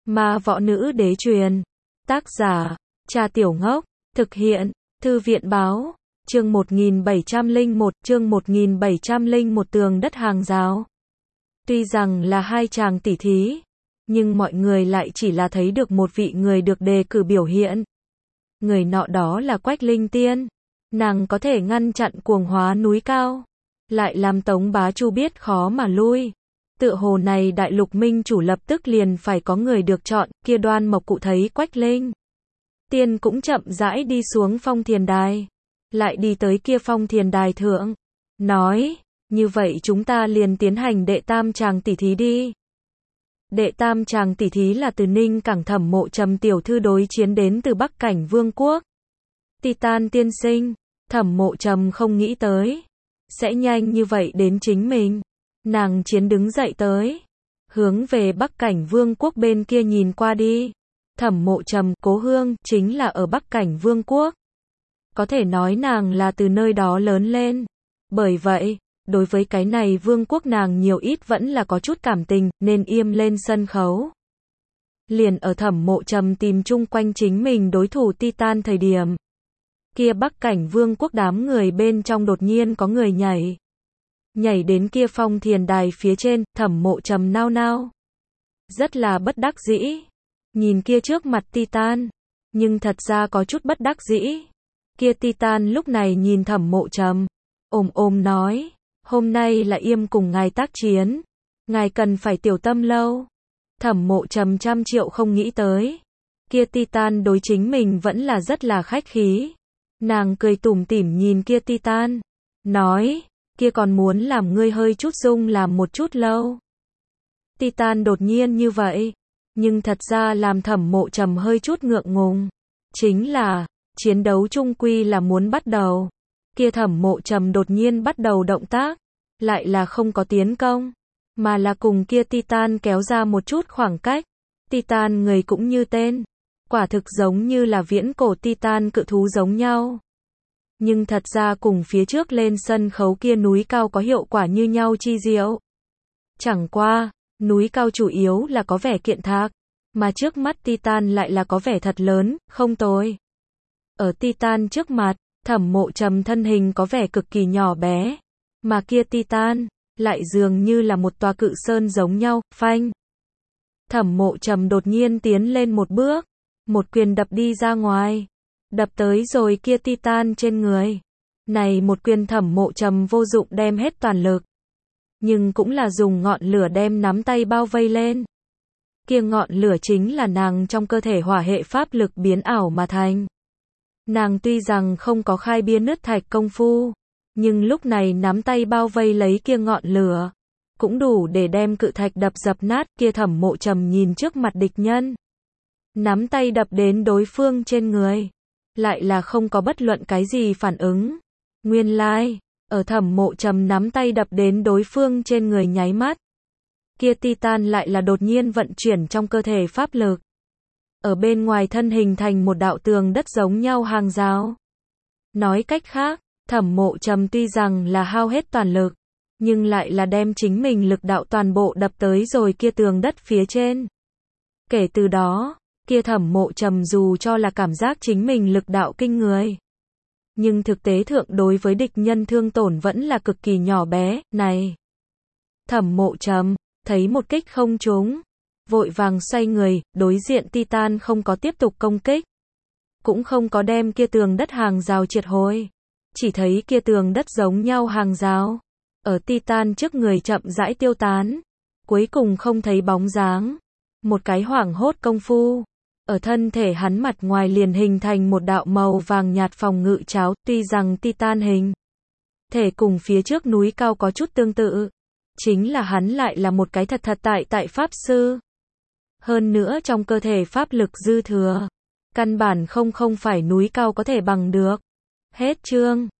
Ma Võ Nữ Đế truyền. Tác giả, Trà Tiểu Ngốc. Thực hiện, Thư viện báo. Chương 1701, chương 1701 tường đất hàng rào. Tuy rằng là hai chàng tỷ thí, nhưng mọi người lại chỉ là thấy được một vị người được đề cử biểu hiện. Người nọ đó là Quách Linh Tiên. Nàng có thể ngăn chặn cuồng hóa núi cao, lại làm Tống Bá Chu biết khó mà lui. Tựa hồ này đại lục minh chủ lập tức liền phải có người được chọn. Kia Đoan Mộc Cụ thấy Quách Linh Tiên cũng chậm rãi đi xuống phong thiền đài, lại đi tới kia phong thiền đài thượng, nói, như vậy chúng ta liền tiến hành đệ tam chàng tỷ thí đi. Đệ tam chàng tỷ thí là từ Ninh Cảng Thẩm Mộ Trầm tiểu thư đối chiến đến từ Bắc Cảnh Vương quốc. Titan tiên sinh, Thẩm Mộ Trầm không nghĩ tới sẽ nhanh như vậy đến chính mình. Nàng chiến đứng dậy tới, hướng về Bắc Cảnh Vương quốc bên kia nhìn qua đi. Thẩm Mộ Trầm, cố hương, chính là ở Bắc Cảnh Vương quốc. Có thể nói nàng là từ nơi đó lớn lên. Bởi vậy, đối với cái này vương quốc nàng nhiều ít vẫn là có chút cảm tình, nên im lên sân khấu. Liền ở Thẩm Mộ Trầm tìm chung quanh chính mình đối thủ Titan thời điểm, kia Bắc Cảnh Vương quốc đám người bên trong đột nhiên có người nhảy đến kia phong thiền đài phía trên. Thẩm Mộ Trầm nao nao, rất là bất đắc dĩ, nhìn kia trước mặt Titan, nhưng thật ra có chút bất đắc dĩ. Kia Titan lúc này nhìn Thẩm Mộ Trầm, ồm nói, hôm nay là Yêm cùng ngài tác chiến, ngài cần phải tiểu tâm lâu. Thẩm Mộ Trầm trăm triệu không nghĩ tới, kia Titan đối chính mình vẫn là rất là khách khí. Nàng cười tủm tỉm nhìn kia Titan, nói, kia còn muốn làm ngươi hơi chút dung làm một chút lâu. Titan đột nhiên như vậy, nhưng thật ra làm Thẩm Mộ Trầm hơi chút ngượng ngùng. Chính là, chiến đấu chung quy là muốn bắt đầu. Kia Thẩm Mộ Trầm đột nhiên bắt đầu động tác, lại là không có tiến công, mà là cùng kia Titan kéo ra một chút khoảng cách. Titan người cũng như tên, quả thực giống như là viễn cổ Titan cự thú giống nhau. Nhưng thật ra cùng phía trước lên sân khấu kia núi cao có hiệu quả như nhau chi diệu. Chẳng qua, núi cao chủ yếu là có vẻ kiện thạc, mà trước mắt Titan lại là có vẻ thật lớn, không tồi. Ở Titan trước mặt, Thẩm Mộ Trầm thân hình có vẻ cực kỳ nhỏ bé, mà kia Titan lại dường như là một tòa cự sơn giống nhau. Phanh! Thẩm Mộ Trầm đột nhiên tiến lên một bước, một quyền đập đi ra ngoài, đập tới rồi kia Titan trên người. Này một quyền Thẩm Mộ Trầm vô dụng đem hết toàn lực, nhưng cũng là dùng ngọn lửa đem nắm tay bao vây lên. Kia ngọn lửa chính là nàng trong cơ thể hỏa hệ pháp lực biến ảo mà thành. Nàng tuy rằng không có khai bia nứt thạch công phu, nhưng lúc này nắm tay bao vây lấy kia ngọn lửa, cũng đủ để đem cự thạch đập dập nát. Kia Thẩm Mộ Trầm nhìn trước mặt địch nhân, nắm tay đập đến đối phương trên người, lại là không có bất luận cái gì phản ứng. Nguyên lai, ở Thẩm Mộ Trầm nắm tay đập đến đối phương trên người nháy mắt, kia Titan lại là đột nhiên vận chuyển trong cơ thể pháp lực, ở bên ngoài thân hình thành một đạo tường đất giống nhau hàng rào. Nói cách khác, Thẩm Mộ Trầm tuy rằng là hao hết toàn lực, nhưng lại là đem chính mình lực đạo toàn bộ đập tới rồi kia tường đất phía trên. Kể từ đó, kia Thẩm Mộ Trầm dù cho là cảm giác chính mình lực đạo kinh người, nhưng thực tế thượng đối với địch nhân thương tổn vẫn là cực kỳ nhỏ bé. Này! Thẩm Mộ Trầm thấy một kích không trúng, vội vàng xoay người. Đối diện Titan không có tiếp tục công kích, cũng không có đem kia tường đất hàng rào triệt hồi, chỉ thấy kia tường đất giống nhau hàng rào ở Titan trước người chậm rãi tiêu tán, cuối cùng không thấy bóng dáng. Một cái hoảng hốt công phu, ở thân thể hắn mặt ngoài liền hình thành một đạo màu vàng nhạt phòng ngự cháo. Tuy rằng Titan hình thể cùng phía trước núi cao có chút tương tự, chính là hắn lại là một cái thật tại pháp sư. Hơn nữa trong cơ thể pháp lực dư thừa, căn bản không phải núi cao có thể bằng được. Hết chương.